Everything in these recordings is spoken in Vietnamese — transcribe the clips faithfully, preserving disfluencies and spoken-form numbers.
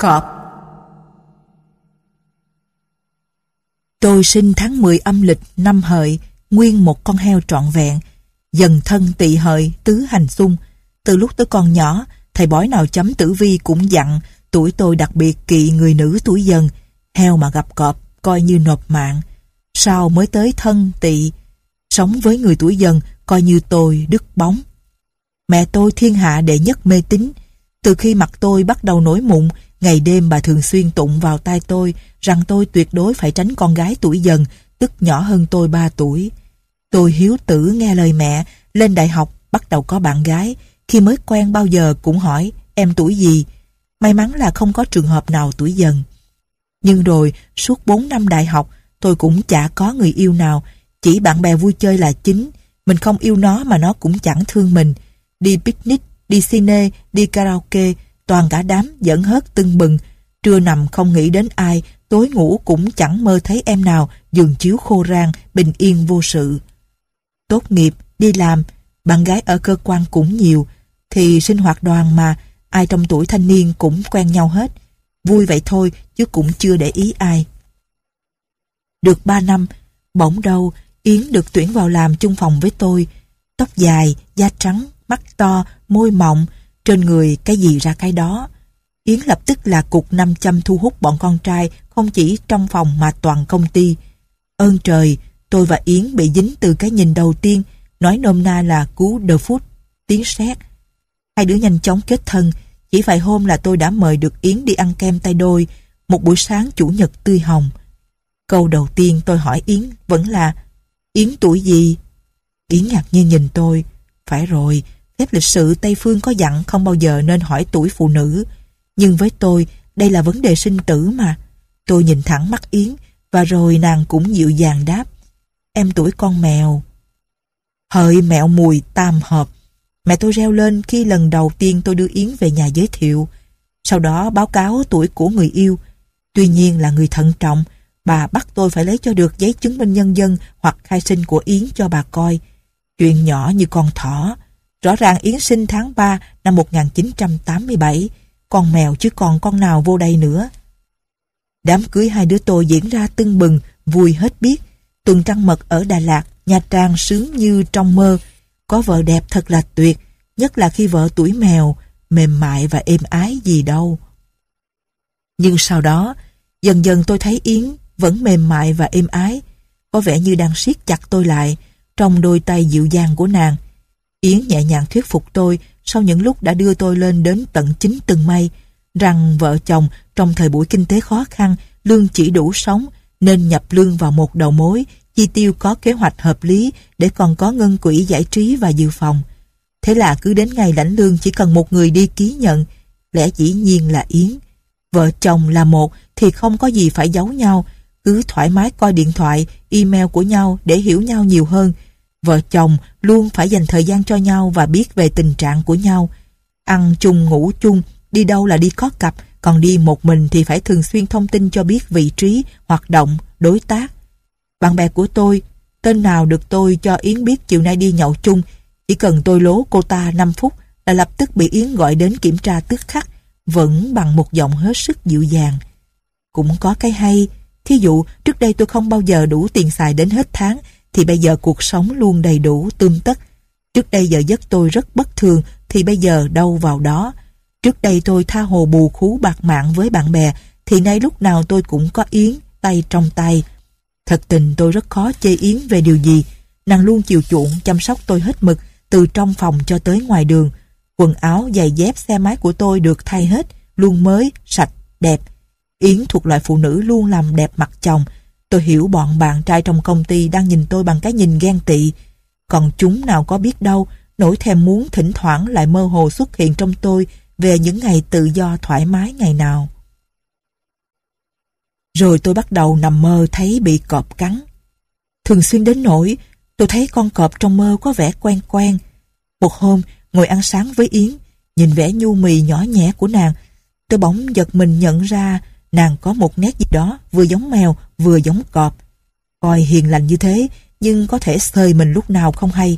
Cọp. Tôi sinh tháng mười âm lịch năm Hợi, nguyên một con heo trọn vẹn, dần thân Tỵ Hợi, tứ hành xung. Từ lúc tôi còn nhỏ, thầy bói nào chấm tử vi cũng dặn tuổi tôi đặc biệt kỵ người nữ tuổi Dần, heo mà gặp cọp coi như nộp mạng. Sau mới tới thân Tỵ, sống với người tuổi Dần coi như tôi đứt bóng. Mẹ tôi thiên hạ đệ nhất mê tín. Từ khi mặt tôi bắt đầu nổi mụn, ngày đêm bà thường xuyên tụng vào tai tôi rằng tôi tuyệt đối phải tránh con gái tuổi Dần, tức nhỏ hơn tôi ba tuổi. Tôi hiếu tử nghe lời mẹ, lên đại học bắt đầu có bạn gái, khi mới quen bao giờ cũng hỏi em tuổi gì. May mắn là không có trường hợp nào tuổi Dần. Nhưng rồi suốt bốn năm đại học tôi cũng chả có người yêu nào, chỉ bạn bè vui chơi là chính. Mình không yêu nó mà nó cũng chẳng thương mình. Đi picnic, đi cine, đi karaoke, toàn cả đám giỡn hớt tưng bừng. Trưa nằm không nghĩ đến ai, tối ngủ cũng chẳng mơ thấy em nào, giường chiếu khô rang, bình yên vô sự. Tốt nghiệp, đi làm, bạn gái ở cơ quan cũng nhiều, thì sinh hoạt đoàn mà, ai trong tuổi thanh niên cũng quen nhau hết. Vui vậy thôi, chứ cũng chưa để ý ai. Được ba năm, bỗng đâu, Yến được tuyển vào làm chung phòng với tôi. Tóc dài, da trắng, mắt to, môi mọng, trên người cái gì ra cái đó. Yến lập tức là cục nam châm thu hút bọn con trai, không chỉ trong phòng mà toàn công ty. Ơn trời, tôi và Yến bị dính từ cái nhìn đầu tiên, nói nôm na là cú the foot, tiếng sét. Hai đứa nhanh chóng kết thân, chỉ vài hôm là tôi đã mời được Yến đi ăn kem tay đôi, một buổi sáng chủ nhật tươi hồng. Câu đầu tiên tôi hỏi Yến vẫn là Yến tuổi gì? Yến ngạc nhiên nhìn tôi. Phải rồi, phép lịch sự Tây Phương có dặn không bao giờ nên hỏi tuổi phụ nữ. Nhưng với tôi, đây là vấn đề sinh tử mà. Tôi nhìn thẳng mắt Yến, và rồi nàng cũng dịu dàng đáp. Em tuổi con mèo. Hợi mẹo mùi tam hợp. Mẹ tôi reo lên khi lần đầu tiên tôi đưa Yến về nhà giới thiệu. Sau đó báo cáo tuổi của người yêu. Tuy nhiên là người thận trọng, bà bắt tôi phải lấy cho được giấy chứng minh nhân dân hoặc khai sinh của Yến cho bà coi. Chuyện nhỏ như con thỏ. Rõ ràng Yến sinh tháng ba năm một nghìn chín trăm tám mươi bảy. Con mèo chứ còn con nào vô đây nữa. Đám cưới hai đứa tôi diễn ra tưng bừng, vui hết biết. Tuần trăng mật ở Đà Lạt, Nha Trang sướng như trong mơ. Có vợ đẹp thật là tuyệt, nhất là khi vợ tuổi mèo, mềm mại và êm ái gì đâu. Nhưng sau đó, dần dần tôi thấy Yến vẫn mềm mại và êm ái, có vẻ như đang siết chặt tôi lại trong đôi tay dịu dàng của nàng. Yến nhẹ nhàng thuyết phục tôi sau những lúc đã đưa tôi lên đến tận chín tầng mây, rằng vợ chồng trong thời buổi kinh tế khó khăn, lương chỉ đủ sống, nên nhập lương vào một đầu mối, chi tiêu có kế hoạch hợp lý để còn có ngân quỹ giải trí và dự phòng. Thế là cứ đến ngày lãnh lương chỉ cần một người đi ký nhận, lẽ dĩ nhiên là Yến. Vợ chồng là một thì không có gì phải giấu nhau, cứ thoải mái coi điện thoại, email của nhau để hiểu nhau nhiều hơn. Vợ chồng luôn phải dành thời gian cho nhau và biết về tình trạng của nhau. Ăn chung, ngủ chung, đi đâu là đi có cặp, còn đi một mình thì phải thường xuyên thông tin cho biết vị trí, hoạt động, đối tác. Bạn bè của tôi, tên nào được tôi cho Yến biết chiều nay đi nhậu chung, chỉ cần tôi lố cô ta năm phút là lập tức bị Yến gọi đến kiểm tra tức khắc, vẫn bằng một giọng hết sức dịu dàng. Cũng có cái hay, thí dụ trước đây tôi không bao giờ đủ tiền xài đến hết tháng, thì bây giờ cuộc sống luôn đầy đủ tươm tất. Trước đây giờ giấc tôi rất bất thường, thì bây giờ đâu vào đó. Trước đây tôi tha hồ bù khú bạc mạng với bạn bè, thì nay lúc nào tôi cũng có Yến tay trong tay. Thật tình tôi rất khó chê Yến về điều gì. Nàng luôn chiều chuộng chăm sóc tôi hết mực, từ trong phòng cho tới ngoài đường. Quần áo, giày dép, xe máy của tôi được thay hết, luôn mới, sạch, đẹp. Yến thuộc loại phụ nữ luôn làm đẹp mặt chồng. Tôi hiểu bọn bạn trai trong công ty đang nhìn tôi bằng cái nhìn ghen tị. Còn chúng nào có biết đâu, nỗi thèm muốn thỉnh thoảng lại mơ hồ xuất hiện trong tôi về những ngày tự do thoải mái ngày nào. Rồi tôi bắt đầu nằm mơ thấy bị cọp cắn. Thường xuyên đến nỗi tôi thấy con cọp trong mơ có vẻ quen quen. Một hôm ngồi ăn sáng với Yến, nhìn vẻ nhu mì nhỏ nhẹ của nàng, tôi bỗng giật mình nhận ra nàng có một nét gì đó vừa giống mèo vừa giống cọp. Coi hiền lành như thế nhưng có thể xơi mình lúc nào không hay.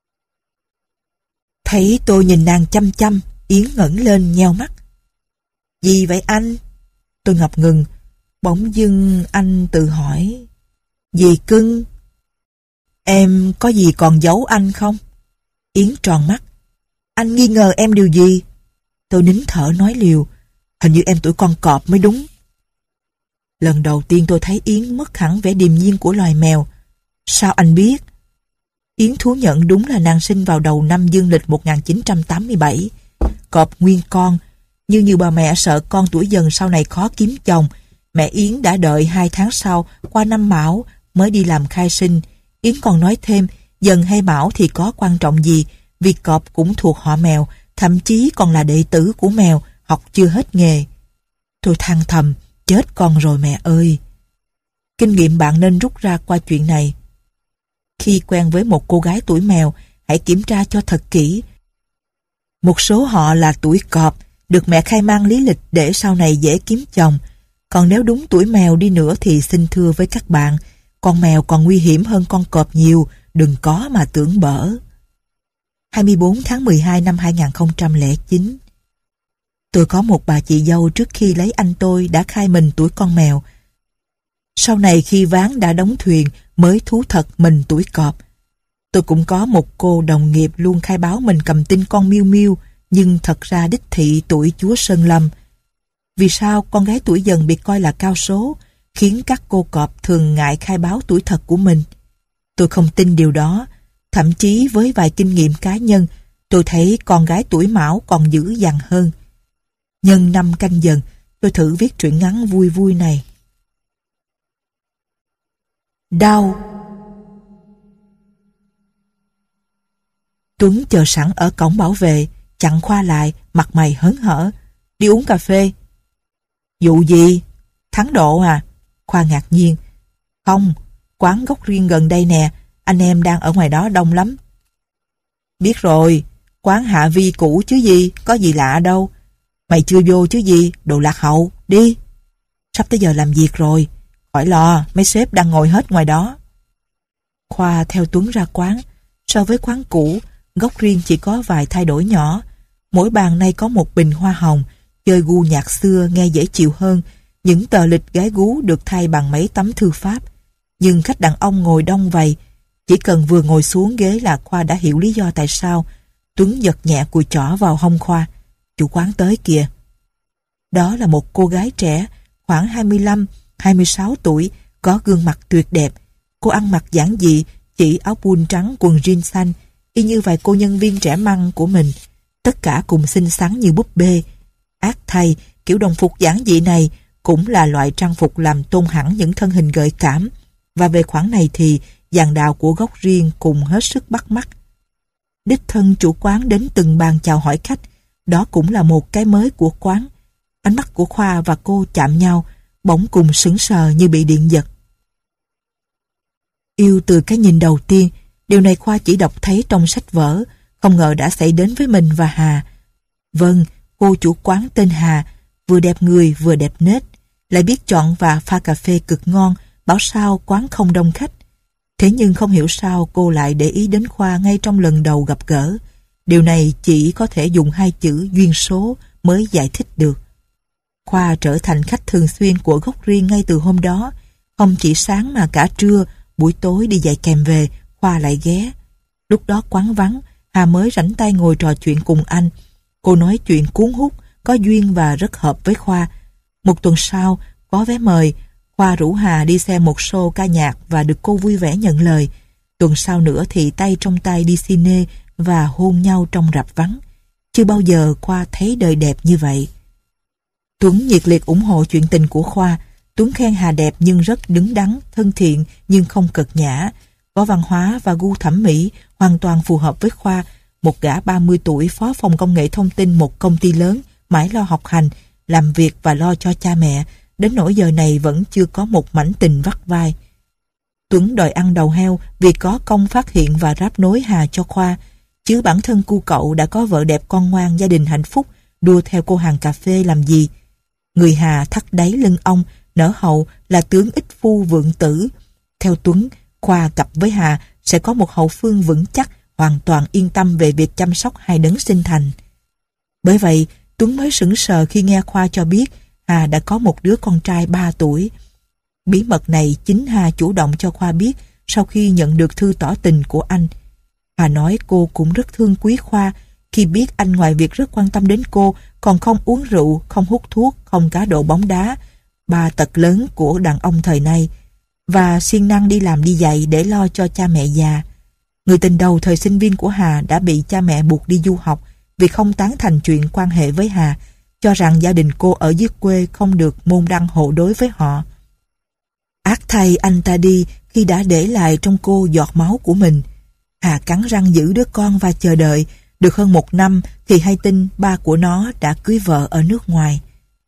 Thấy tôi nhìn nàng chăm chăm, Yến ngẩng lên nheo mắt. Gì vậy anh? Tôi ngập ngừng. Bỗng dưng anh tự hỏi. Dì cưng, em có gì còn giấu anh không? Yến tròn mắt. Anh nghi ngờ em điều gì? Tôi nín thở nói liều. Hình như em tuổi con cọp mới đúng. Lần đầu tiên tôi thấy Yến mất hẳn vẻ điềm nhiên của loài mèo. Sao anh biết? Yến thú nhận đúng là nàng sinh vào đầu năm dương lịch một nghìn chín trăm tám mươi bảy. Cọp nguyên con. Như nhiều bà mẹ sợ con tuổi dần sau này khó kiếm chồng, mẹ Yến đã đợi hai tháng sau qua năm Mão mới đi làm khai sinh. Yến còn nói thêm, dần hay Mão thì có quan trọng gì, vì cọp cũng thuộc họ mèo, thậm chí còn là đệ tử của mèo, học chưa hết nghề. Tôi than thầm, chết con rồi mẹ ơi. Kinh nghiệm bạn nên rút ra qua chuyện này. Khi quen với một cô gái tuổi mèo, hãy kiểm tra cho thật kỹ. Một số họ là tuổi cọp, được mẹ khai mang lý lịch để sau này dễ kiếm chồng. Còn nếu đúng tuổi mèo đi nữa thì xin thưa với các bạn, con mèo còn nguy hiểm hơn con cọp nhiều, đừng có mà tưởng bở. hai mươi bốn tháng mười hai năm hai nghìn không trăm lẻ chín. Tôi có một bà chị dâu trước khi lấy anh tôi đã khai mình tuổi con mèo. Sau này khi ván đã đóng thuyền mới thú thật mình tuổi cọp. Tôi cũng có một cô đồng nghiệp luôn khai báo mình cầm tinh con miêu miêu, nhưng thật ra đích thị tuổi chúa Sơn Lâm. Vì sao con gái tuổi dần bị coi là cao số, khiến các cô cọp thường ngại khai báo tuổi thật của mình? Tôi không tin điều đó. Thậm chí với vài kinh nghiệm cá nhân, tôi thấy con gái tuổi Mão còn dữ dằn hơn. Nhân năm Canh Dần, tôi thử viết truyện ngắn vui vui này. Đau. Tuấn chờ sẵn ở cổng bảo vệ, chặn Khoa lại, mặt mày hớn hở. Đi uống cà phê. Vụ gì? Thắng độ à? Khoa ngạc nhiên. Không, quán gốc riêng gần đây nè, anh em đang ở ngoài đó đông lắm. Biết rồi, quán Hạ Vi cũ chứ gì, có gì lạ đâu. Mày chưa vô chứ gì, đồ lạc hậu, đi. Sắp tới giờ làm việc rồi, khỏi lo, mấy sếp đang ngồi hết ngoài đó. Khoa theo Tuấn ra quán. So với quán cũ, gốc riêng chỉ có vài thay đổi nhỏ. Mỗi bàn nay có một bình hoa hồng, chơi gu nhạc xưa nghe dễ chịu hơn. Những tờ lịch gái gú được thay bằng mấy tấm thư pháp. Nhưng khách đàn ông ngồi đông vầy. Chỉ cần vừa ngồi xuống ghế là Khoa đã hiểu lý do tại sao. Tuấn giật nhẹ cùi chỏ vào hông Khoa. Chủ quán tới kìa. Đó là một cô gái trẻ, khoảng hai mươi lăm, hai mươi sáu tuổi, có gương mặt tuyệt đẹp. Cô ăn mặc giản dị, chỉ áo pun trắng, quần jean xanh, y như vài cô nhân viên trẻ măng của mình. Tất cả cùng xinh xắn như búp bê. Ác thay, kiểu đồng phục giản dị này cũng là loại trang phục làm tôn hẳn những thân hình gợi cảm. Và về khoản này thì dàn đào của gốc riêng cùng hết sức bắt mắt. Đích thân chủ quán đến từng bàn chào hỏi khách. Đó cũng là một cái mới của quán. Ánh mắt của Khoa và cô chạm nhau, bỗng cùng sững sờ như bị điện giật. Yêu từ cái nhìn đầu tiên, điều này Khoa chỉ đọc thấy trong sách vở, không ngờ đã xảy đến với mình và Hà. Vâng, cô chủ quán tên Hà, vừa đẹp người vừa đẹp nết, lại biết chọn và pha cà phê cực ngon, bảo sao quán không đông khách. Thế nhưng không hiểu sao cô lại để ý đến Khoa ngay trong lần đầu gặp gỡ. Điều này chỉ có thể dùng hai chữ duyên số mới giải thích được. Khoa trở thành khách thường xuyên của gốc riêng ngay từ hôm đó. Không chỉ sáng mà cả trưa, buổi tối đi dạy kèm về, Khoa lại ghé. Lúc đó quán vắng, Hà mới rảnh tay ngồi trò chuyện cùng anh. Cô nói chuyện cuốn hút, có duyên và rất hợp với Khoa. Một tuần sau, có vé mời, Khoa rủ Hà đi xem một show ca nhạc và được cô vui vẻ nhận lời. Tuần sau nữa thì tay trong tay đi cine và hôn nhau trong rạp vắng. Chưa bao giờ Khoa thấy đời đẹp như vậy. Tuấn nhiệt liệt ủng hộ chuyện tình của Khoa. Tuấn khen Hà đẹp nhưng rất đứng đắn, thân thiện nhưng không cợt nhã. Có văn hóa và gu thẩm mỹ hoàn toàn phù hợp với Khoa, một gã ba mươi tuổi phó phòng công nghệ thông tin một công ty lớn, mãi lo học hành, làm việc và lo cho cha mẹ, đến nỗi giờ này vẫn chưa có một mảnh tình vắt vai. Tuấn đòi ăn đầu heo vì có công phát hiện và ráp nối Hà cho Khoa, chứ bản thân cu cậu đã có vợ đẹp con ngoan, gia đình hạnh phúc, đua theo cô hàng cà phê làm gì. Người Hà thắt đáy lưng ông, nở hậu là tướng ích phu vượng tử. Theo Tuấn, Khoa cặp với Hà sẽ có một hậu phương vững chắc, hoàn toàn yên tâm về việc chăm sóc hai đấng sinh thành. Bởi vậy, Tuấn mới sững sờ khi nghe Khoa cho biết Hà đã có một đứa con trai ba tuổi. Bí mật này chính Hà chủ động cho Khoa biết sau khi nhận được thư tỏ tình của anh. Hà nói cô cũng rất thương quý Khoa khi biết anh ngoài việc rất quan tâm đến cô còn không uống rượu, không hút thuốc, không cá độ bóng đá, ba tật lớn của đàn ông thời nay, và siêng năng đi làm đi dạy để lo cho cha mẹ già. Người tình đầu thời sinh viên của Hà đã bị cha mẹ buộc đi du học vì không tán thành chuyện quan hệ với Hà, cho rằng gia đình cô ở dưới quê không được môn đăng hộ đối với họ. Ác thay anh ta đi khi đã để lại trong cô giọt máu của mình. Hà cắn răng giữ đứa con và chờ đợi. Được hơn một năm thì hay tin ba của nó đã cưới vợ ở nước ngoài.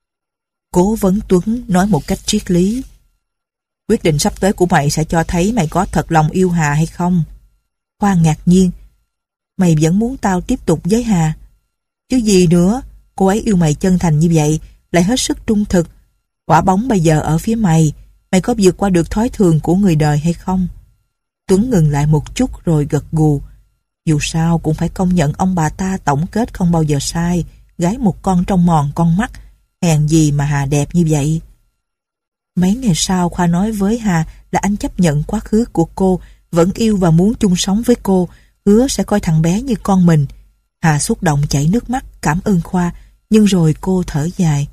Cố vấn Tuấn nói một cách triết lý: quyết định sắp tới của mày sẽ cho thấy mày có thật lòng yêu Hà hay không. Khoa ngạc nhiên: mày vẫn muốn tao tiếp tục với Hà? Chứ gì nữa, cô ấy yêu mày chân thành như vậy, lại hết sức trung thực. Quả bóng bây giờ ở phía mày, mày có vượt qua được thói thường của người đời hay không? Tuấn ngừng lại một chút rồi gật gù. Dù sao cũng phải công nhận ông bà ta tổng kết không bao giờ sai. Gái một con trong mòn con mắt, hèn gì mà Hà đẹp như vậy. Mấy ngày sau Khoa nói với Hà là anh chấp nhận quá khứ của cô, vẫn yêu và muốn chung sống với cô, hứa sẽ coi thằng bé như con mình. Hà xúc động chảy nước mắt cảm ơn Khoa, nhưng rồi cô thở dài.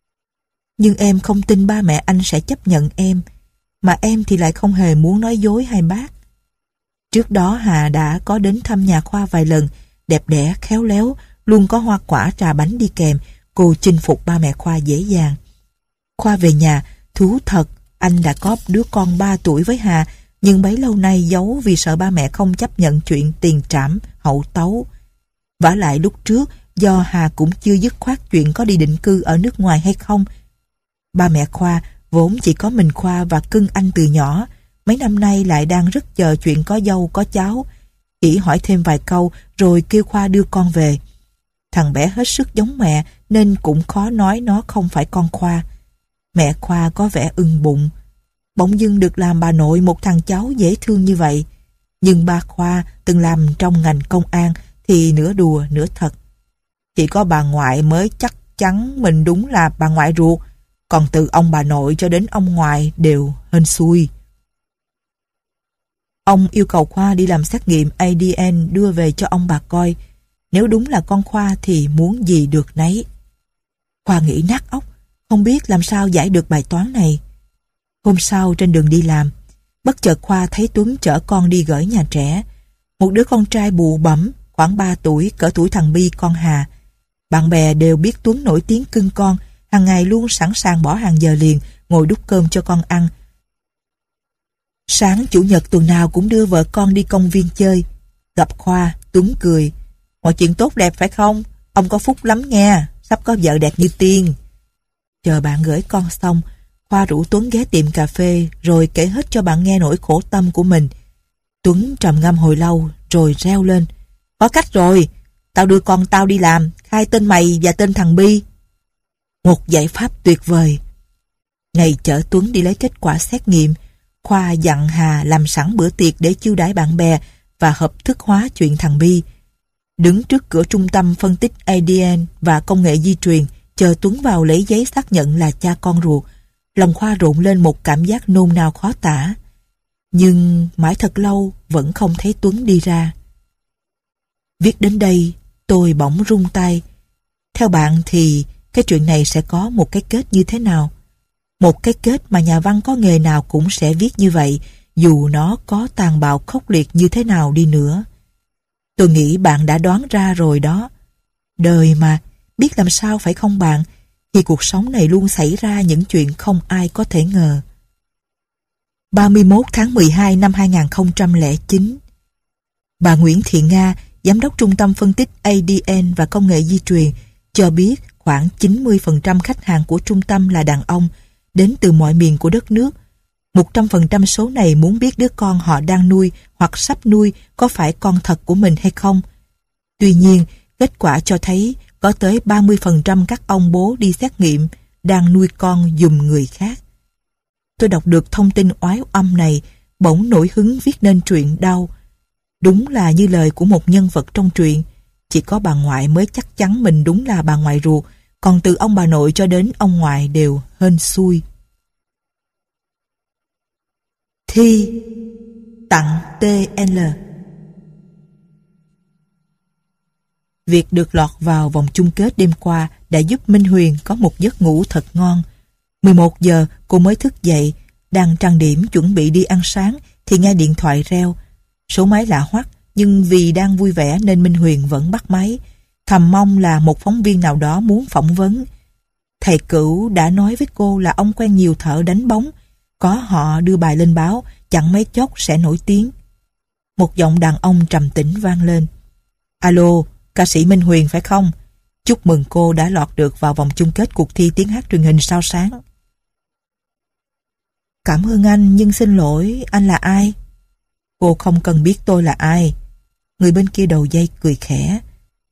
Nhưng em không tin ba mẹ anh sẽ chấp nhận em, mà em thì lại không hề muốn nói dối hai bác. Trước đó Hà đã có đến thăm nhà Khoa vài lần, đẹp đẽ, khéo léo, luôn có hoa quả trà bánh đi kèm, cô chinh phục ba mẹ Khoa dễ dàng. Khoa về nhà, thú thật, anh đã có đứa con ba tuổi với Hà, nhưng bấy lâu nay giấu vì sợ ba mẹ không chấp nhận chuyện tiền trảm, hậu tấu. Vả lại lúc trước, do Hà cũng chưa dứt khoát chuyện có đi định cư ở nước ngoài hay không. Ba mẹ Khoa vốn chỉ có mình Khoa và cưng anh từ nhỏ, mấy năm nay lại đang rất chờ chuyện có dâu có cháu. Chỉ hỏi thêm vài câu rồi kêu Khoa đưa con về. Thằng bé hết sức giống mẹ nên cũng khó nói nó không phải con Khoa. Mẹ Khoa có vẻ ưng bụng. Bỗng dưng được làm bà nội một thằng cháu dễ thương như vậy. Nhưng ba Khoa từng làm trong ngành công an thì nửa đùa nửa thật. Chỉ có bà ngoại mới chắc chắn mình đúng là bà ngoại ruột, còn từ ông bà nội cho đến ông ngoại đều hên xui. Ông yêu cầu Khoa đi làm xét nghiệm a đê en đưa về cho ông bà coi. Nếu đúng là con Khoa thì muốn gì được nấy. Khoa nghĩ nát óc, không biết làm sao giải được bài toán này. Hôm sau trên đường đi làm, bất chợt Khoa thấy Tuấn chở con đi gửi nhà trẻ. Một đứa con trai bụ bẫm, khoảng ba tuổi, cỡ tuổi thằng Bi con Hà. Bạn bè đều biết Tuấn nổi tiếng cưng con, hàng ngày luôn sẵn sàng bỏ hàng giờ liền, ngồi đút cơm cho con ăn. Sáng chủ nhật tuần nào cũng đưa vợ con đi công viên chơi. Gặp Khoa, Tuấn cười: mọi chuyện tốt đẹp phải không? Ông có phúc lắm nghe, sắp có vợ đẹp như tiên. Chờ bạn gửi con xong, Khoa rủ Tuấn ghé tiệm cà phê rồi kể hết cho bạn nghe nỗi khổ tâm của mình. Tuấn trầm ngâm hồi lâu rồi reo lên: có cách rồi, tao đưa con tao đi làm, khai tên mày và tên thằng Bi. Một giải pháp tuyệt vời. Ngày chở Tuấn đi lấy kết quả xét nghiệm, Khoa dặn Hà làm sẵn bữa tiệc để chiêu đãi bạn bè và hợp thức hóa chuyện thằng Bi. Đứng trước cửa trung tâm phân tích a đê en và công nghệ di truyền, chờ Tuấn vào lấy giấy xác nhận là cha con ruột, lòng Khoa rộn lên một cảm giác nôn nao khó tả. Nhưng mãi thật lâu vẫn không thấy Tuấn đi ra. Viết đến đây, tôi bỗng run tay. Theo bạn thì cái chuyện này sẽ có một cái kết như thế nào? Một cái kết mà nhà văn có nghề nào cũng sẽ viết như vậy, dù nó có tàn bạo khốc liệt như thế nào đi nữa. Tôi nghĩ bạn đã đoán ra rồi đó. Đời mà, biết làm sao phải không bạn? Thì cuộc sống này luôn xảy ra những chuyện không ai có thể ngờ. ba mươi mốt tháng mười hai năm hai nghìn không trăm lẻ chín, bà Nguyễn Thị Nga, Giám đốc Trung tâm Phân tích a đê en và Công nghệ Di truyền, cho biết khoảng chín mươi phần trăm khách hàng của trung tâm là đàn ông, đến từ mọi miền của đất nước. một trăm phần trăm số này muốn biết đứa con họ đang nuôi hoặc sắp nuôi có phải con thật của mình hay không. Tuy nhiên, kết quả cho thấy có tới ba mươi phần trăm các ông bố đi xét nghiệm đang nuôi con giùm người khác. Tôi đọc được thông tin oái oăm này, bỗng nổi hứng viết nên truyện đau. Đúng là như lời của một nhân vật trong truyện, Chỉ có bà ngoại mới chắc chắn mình đúng là bà ngoại ruột, còn từ ông bà nội cho đến ông ngoại đều hên xui. Thi tặng tê lờ. Việc được lọt vào vòng chung kết đêm qua đã giúp Minh Huyền có một giấc ngủ thật ngon. mười một giờ cô mới thức dậy, đang trang điểm chuẩn bị đi ăn sáng thì nghe điện thoại reo. Số máy lạ hoắc, nhưng vì đang vui vẻ nên Minh Huyền vẫn bắt máy, thầm mong là một phóng viên nào đó muốn phỏng vấn. Thầy Cửu đã nói với cô là ông quen nhiều thợ đánh bóng, có họ đưa bài lên báo, chẳng mấy chốc sẽ nổi tiếng. Một giọng đàn ông trầm tĩnh vang lên. Alo, ca sĩ Minh Huyền phải không? Chúc mừng cô đã lọt được vào vòng chung kết cuộc thi tiếng hát truyền hình sao sáng. Cảm ơn anh, nhưng xin lỗi, anh là ai? Cô không cần biết tôi là ai. Người bên kia đầu dây cười khẽ.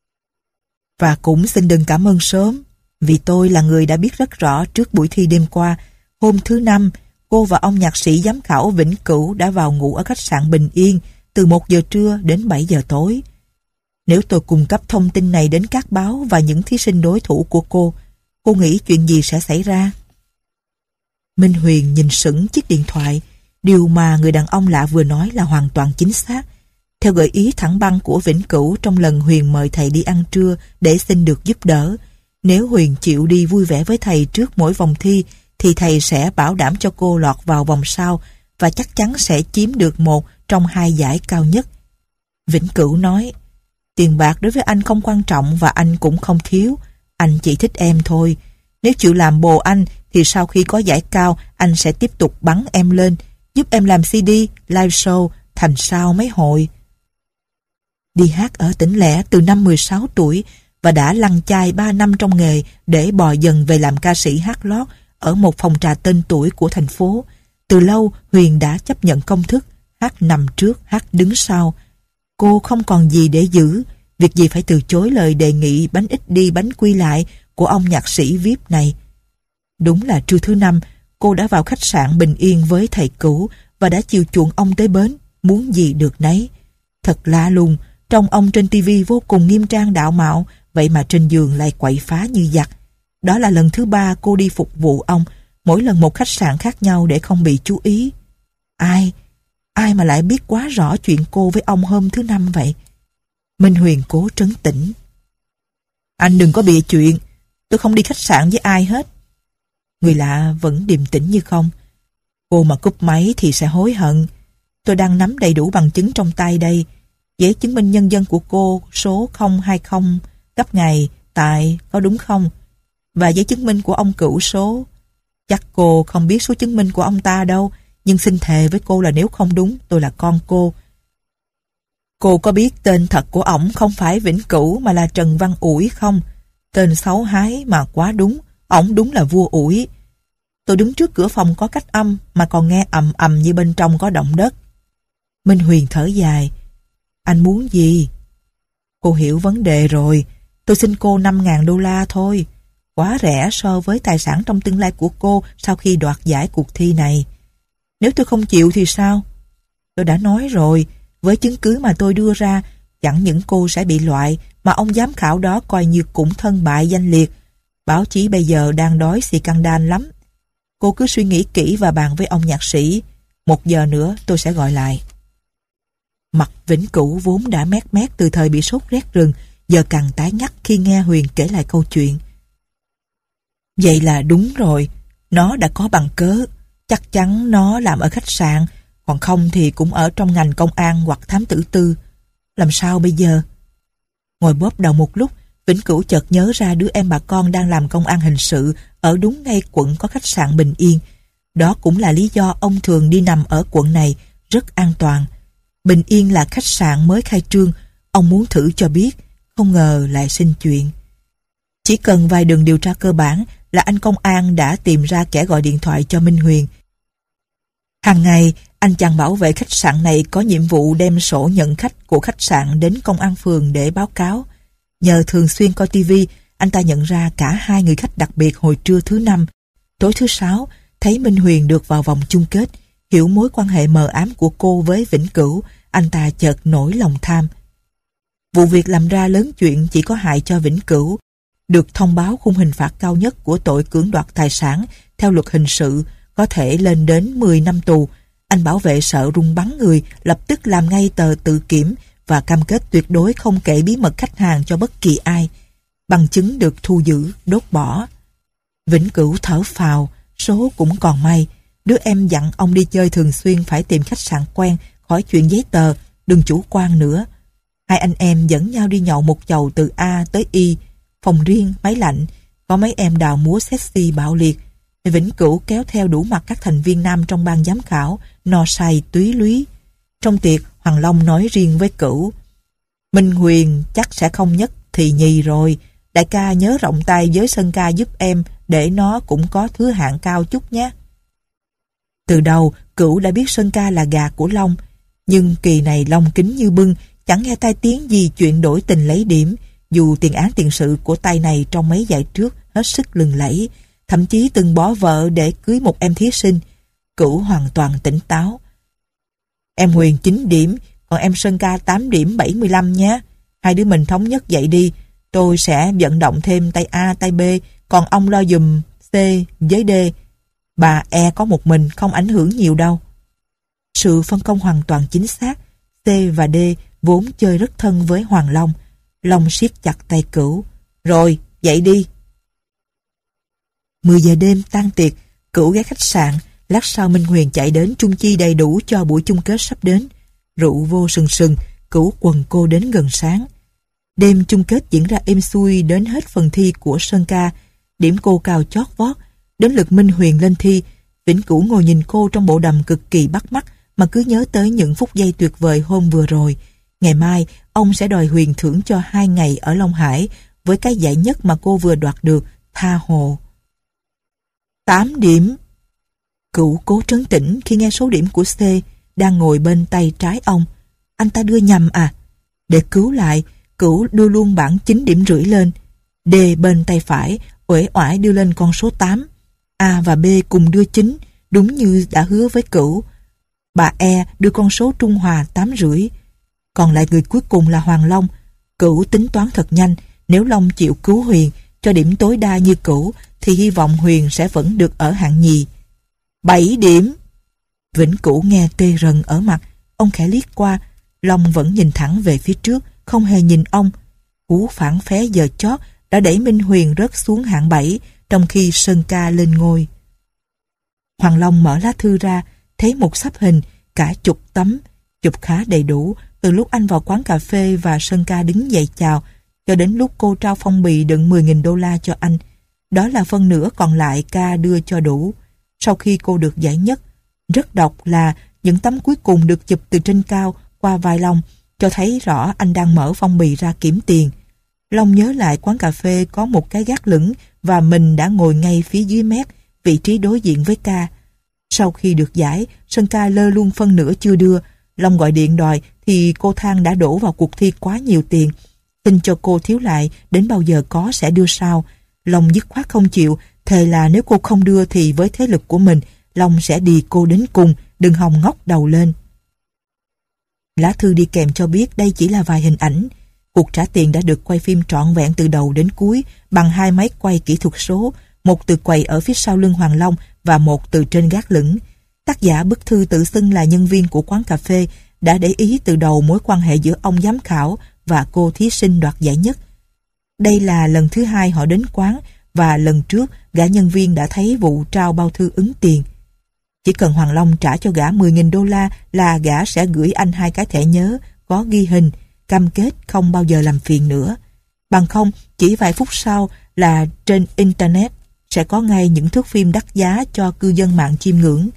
Và cũng xin đừng cảm ơn sớm, vì tôi là người đã biết rất rõ trước buổi thi đêm qua. Hôm thứ năm, cô và ông nhạc sĩ giám khảo Vĩnh Cửu đã vào ngủ ở khách sạn Bình Yên từ một giờ trưa đến bảy giờ tối. Nếu tôi cung cấp thông tin này đến các báo và những thí sinh đối thủ của cô, cô nghĩ chuyện gì sẽ xảy ra? Minh Huyền nhìn sững chiếc điện thoại. Điều mà người đàn ông lạ vừa nói là hoàn toàn chính xác. Theo gợi ý thẳng băng của Vĩnh Cửu trong lần Huyền mời thầy đi ăn trưa để xin được giúp đỡ, nếu Huyền chịu đi vui vẻ với thầy trước mỗi vòng thi, thì thầy sẽ bảo đảm cho cô lọt vào vòng sau và chắc chắn sẽ chiếm được một trong hai giải cao nhất. Vĩnh Cửu nói, tiền bạc đối với anh không quan trọng và anh cũng không thiếu. Anh chỉ thích em thôi. Nếu chịu làm bồ anh thì sau khi có giải cao, anh sẽ tiếp tục bắn em lên, giúp em làm xê đê, live show, thành sao mấy hội. Đi hát ở tỉnh lẻ từ năm mười sáu tuổi và đã lăn chai ba năm trong nghề để bò dần về làm ca sĩ hát lót ở một phòng trà tên tuổi của thành phố. Từ lâu Huyền đã chấp nhận công thức hát nằm trước, hát đứng sau. Cô không còn gì để giữ, việc gì phải từ chối lời đề nghị bánh ít đi bánh quy lại của ông nhạc sĩ vi ai pi này. Đúng là trưa thứ năm, cô đã vào khách sạn Bình Yên với thầy Cửu và đã chiều chuộng ông tới bến, muốn gì được nấy. Thật lạ lùng, trông ông trên tivi vô cùng nghiêm trang đạo mạo, vậy mà trên giường lại quậy phá như giặc. Đó là lần thứ ba cô đi phục vụ ông, mỗi lần một khách sạn khác nhau để không bị chú ý. Ai? Ai mà lại biết quá rõ chuyện cô với ông hôm thứ năm vậy? Minh Huyền cố trấn tĩnh. Anh đừng có bịa chuyện, tôi không đi khách sạn với ai hết. Người lạ vẫn điềm tĩnh như không. Cô mà cúp máy thì sẽ hối hận. Tôi đang nắm đầy đủ bằng chứng trong tay đây. Giấy chứng minh nhân dân của cô số không hai không cấp ngày tại có đúng không? Và giấy chứng minh của ông Cửu số. Chắc cô không biết số chứng minh của ông ta đâu, nhưng xin thề với cô là nếu không đúng, tôi là con cô. Cô có biết tên thật của ổng không phải Vĩnh Cửu mà là Trần Văn Ủi không? Tên xấu hái mà quá đúng, ổng đúng là vua Ủi. Tôi đứng trước cửa phòng có cách âm mà còn nghe ầm ầm như bên trong có động đất. Minh Huyền thở dài. Anh muốn gì? Cô hiểu vấn đề rồi. Tôi xin cô năm ngàn đô la thôi. Quá rẻ so với tài sản trong tương lai của cô sau khi đoạt giải cuộc thi này. Nếu tôi không chịu thì sao? Tôi đã nói rồi, với chứng cứ mà tôi đưa ra, chẳng những cô sẽ bị loại, mà ông giám khảo đó coi như cũng thân bại danh liệt. Báo chí bây giờ đang đói scandal lắm. Cô cứ suy nghĩ kỹ và bàn với ông nhạc sĩ. Một giờ nữa tôi sẽ gọi lại. Mặt Vĩnh Cửu vốn đã mét mét từ thời bị sốt rét rừng, giờ càng tái ngắt khi nghe Huyền kể lại câu chuyện. Vậy là đúng rồi, nó đã có bằng cớ. Chắc chắn nó làm ở khách sạn, còn không thì cũng ở trong ngành công an hoặc thám tử tư. Làm sao bây giờ? Ngồi bóp đầu một lúc, Vĩnh Cửu chợt nhớ ra đứa em bà con đang làm công an hình sự ở đúng ngay quận có khách sạn Bình Yên. Đó cũng là lý do ông thường đi nằm ở quận này, rất an toàn. Bình Yên là khách sạn mới khai trương, ông muốn thử cho biết, không ngờ lại sinh chuyện. Chỉ cần vài đường điều tra cơ bản là anh công an đã tìm ra kẻ gọi điện thoại cho Minh Huyền. Hàng ngày, anh chàng bảo vệ khách sạn này có nhiệm vụ đem sổ nhận khách của khách sạn đến công an phường để báo cáo. Nhờ thường xuyên coi tivi, anh ta nhận ra cả hai người khách đặc biệt hồi trưa thứ năm. Tối thứ sáu, thấy Minh Huyền được vào vòng chung kết, hiểu mối quan hệ mờ ám của cô với Vĩnh Cửu, anh ta chợt nổi lòng tham. Vụ việc làm ra lớn chuyện chỉ có hại cho Vĩnh Cửu. Được thông báo khung hình phạt cao nhất của tội cưỡng đoạt tài sản theo luật hình sự có thể lên đến mười năm tù. Anh bảo vệ sợ run bắn người, lập tức làm ngay tờ tự kiểm và cam kết tuyệt đối không kể bí mật khách hàng cho bất kỳ ai. Bằng chứng được thu giữ, đốt bỏ. Vĩnh Cửu thở phào, số cũng còn may. Đứa em dặn ông đi chơi thường xuyên phải tìm khách sạn quen, khỏi chuyện giấy tờ, đừng chủ quan nữa. Hai anh em dẫn nhau đi nhậu một chầu từ A tới Y, phòng riêng, máy lạnh, có mấy em đào múa sexy bạo liệt. Vĩnh Cửu kéo theo đủ mặt các thành viên nam trong ban giám khảo, no say túy lúy. Trong tiệc, Hoàng Long nói riêng với Cửu: Minh Huyền chắc sẽ không nhất thì nhì rồi. Đại ca nhớ rộng tay với Sơn ca giúp em, để nó cũng có thứ hạng cao chút nhé. Từ đầu, Cửu đã biết Sơn ca là gà của Long, nhưng kỳ này Long kính như bưng, chẳng nghe tai tiếng gì chuyện đổi tình lấy điểm, dù tiền án tiền sự của tay này trong mấy giải trước hết sức lừng lẫy, thậm chí từng bỏ vợ để cưới một em thí sinh. Cửu hoàn toàn tỉnh táo. Em Huyền chín điểm, còn em Sơn ca tám điểm bảy mươi lăm nhé. Hai đứa mình thống nhất vậy đi. Tôi sẽ vận động thêm tay A, tay B, còn ông lo dùm C với D. Bà E có một mình, không ảnh hưởng nhiều đâu. Sự phân công hoàn toàn chính xác. C và D vốn chơi rất thân với Hoàng Long. Long siết chặt tay Cửu. Rồi, dậy đi. mười giờ đêm tan tiệc, Cửu ghé khách sạn. Lát sau Minh Huyền chạy đến trung chi đầy đủ cho buổi chung kết sắp đến. Rượu vô sừng sừng, Cửu quần cô đến gần sáng. Đêm chung kết diễn ra êm xuôi đến hết phần thi của Sơn ca. Điểm cô cao chót vót. Đến lượt Minh Huyền lên thi, Vĩnh Cửu ngồi nhìn cô trong bộ đầm cực kỳ bắt mắt mà cứ nhớ tới những phút giây tuyệt vời hôm vừa rồi. Ngày mai, ông sẽ đòi Huyền thưởng cho hai ngày ở Long Hải với cái giải nhất mà cô vừa đoạt được, tha hồ. Tám điểm. Cửu cố trấn tĩnh khi nghe số điểm của C đang ngồi bên tay trái ông. Anh ta đưa nhầm à? Để cứu lại, Cửu đưa luôn bảng chín điểm rưỡi lên. D bên tay phải uể oải đưa lên con số tám. A và B cùng đưa chín, đúng như đã hứa với Cửu. Bà E đưa con số trung hòa tám rưỡi. Còn lại người cuối cùng là Hoàng Long. Cửu tính toán thật nhanh, nếu Long chịu cứu Huyền cho điểm tối đa như Cửu thì hy vọng Huyền sẽ vẫn được ở hạng nhì. Bảy điểm. Vĩnh Cửu nghe tê rần ở mặt. Ông khẽ liếc qua. Long vẫn nhìn thẳng về phía trước, không hề nhìn ông. Cú phản phé giờ chót đã đẩy Minh Huyền rớt xuống hạng bảy, trong khi Sơn ca lên ngôi. Hoàng Long mở lá thư ra, thấy một sắp hình, cả chục tấm, chụp khá đầy đủ, từ lúc anh vào quán cà phê và Sơn ca đứng dậy chào, cho đến lúc cô trao phong bì đựng mười nghìn đô la cho anh. Đó là phân nửa còn lại ca đưa cho đủ. Sau khi cô được giải nhất, rất độc là những tấm cuối cùng được chụp từ trên cao qua vai Long, cho thấy rõ anh đang mở phong bì ra kiểm tiền. Long nhớ lại quán cà phê có một cái gác lửng và mình đã ngồi ngay phía dưới mép, vị trí đối diện với ca. Sau khi được giải, Sơn ca lơ luôn phân nửa chưa đưa. Long gọi điện đòi thì cô than đã đổ vào cuộc thi quá nhiều tiền, xin cho cô thiếu lại, đến bao giờ có sẽ đưa sau. Long dứt khoát không chịu, thề là nếu cô không đưa thì với thế lực của mình, Long sẽ đì cô đến cùng, đừng hòng ngóc đầu lên. Lá thư đi kèm cho biết đây chỉ là vài hình ảnh. Cuộc trả tiền đã được quay phim trọn vẹn từ đầu đến cuối bằng hai máy quay kỹ thuật số, một từ quầy ở phía sau lưng Hoàng Long và một từ trên gác lửng. Tác giả bức thư tự xưng là nhân viên của quán cà phê đã để ý từ đầu mối quan hệ giữa ông giám khảo và cô thí sinh đoạt giải nhất. Đây là lần thứ hai họ đến quán và lần trước gã nhân viên đã thấy vụ trao bao thư ứng tiền. Chỉ cần Hoàng Long trả cho gã mười nghìn đô la là gã sẽ gửi anh hai cái thẻ nhớ có ghi hình, cam kết không bao giờ làm phiền nữa. Bằng không, chỉ vài phút sau là trên Internet sẽ có ngay những thước phim đắt giá cho cư dân mạng chiêm ngưỡng.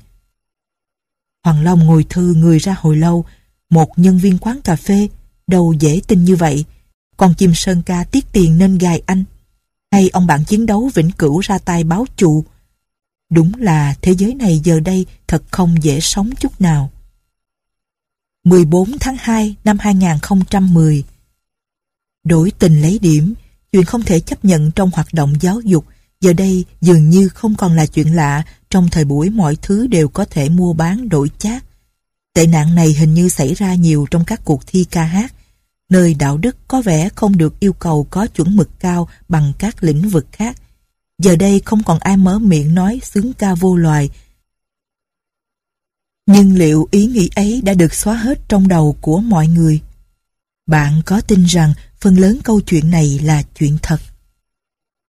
Hoàng Long ngồi thư người ra hồi lâu. Một nhân viên quán cà phê, đâu dễ tin như vậy. Còn chim Sơn ca tiếc tiền nên gài anh. Hay ông bạn chiến đấu Vĩnh Cửu ra tay báo chù. Đúng là thế giới này giờ đây thật không dễ sống chút nào. mười bốn tháng hai năm hai nghìn không trăm mười. Đổi tình lấy điểm, chuyện không thể chấp nhận trong hoạt động giáo dục, giờ đây dường như không còn là chuyện lạ. Trong thời buổi mọi thứ đều có thể mua bán đổi chác. Tệ nạn này hình như xảy ra nhiều trong các cuộc thi ca hát. nơi đạo đức có vẻ không được yêu cầu có chuẩn mực cao bằng các lĩnh vực khác. Giờ đây không còn ai mở miệng nói xướng ca vô loài. Nhưng liệu ý nghĩ ấy đã được xóa hết trong đầu của mọi người? Bạn có tin rằng phần lớn câu chuyện này là chuyện thật?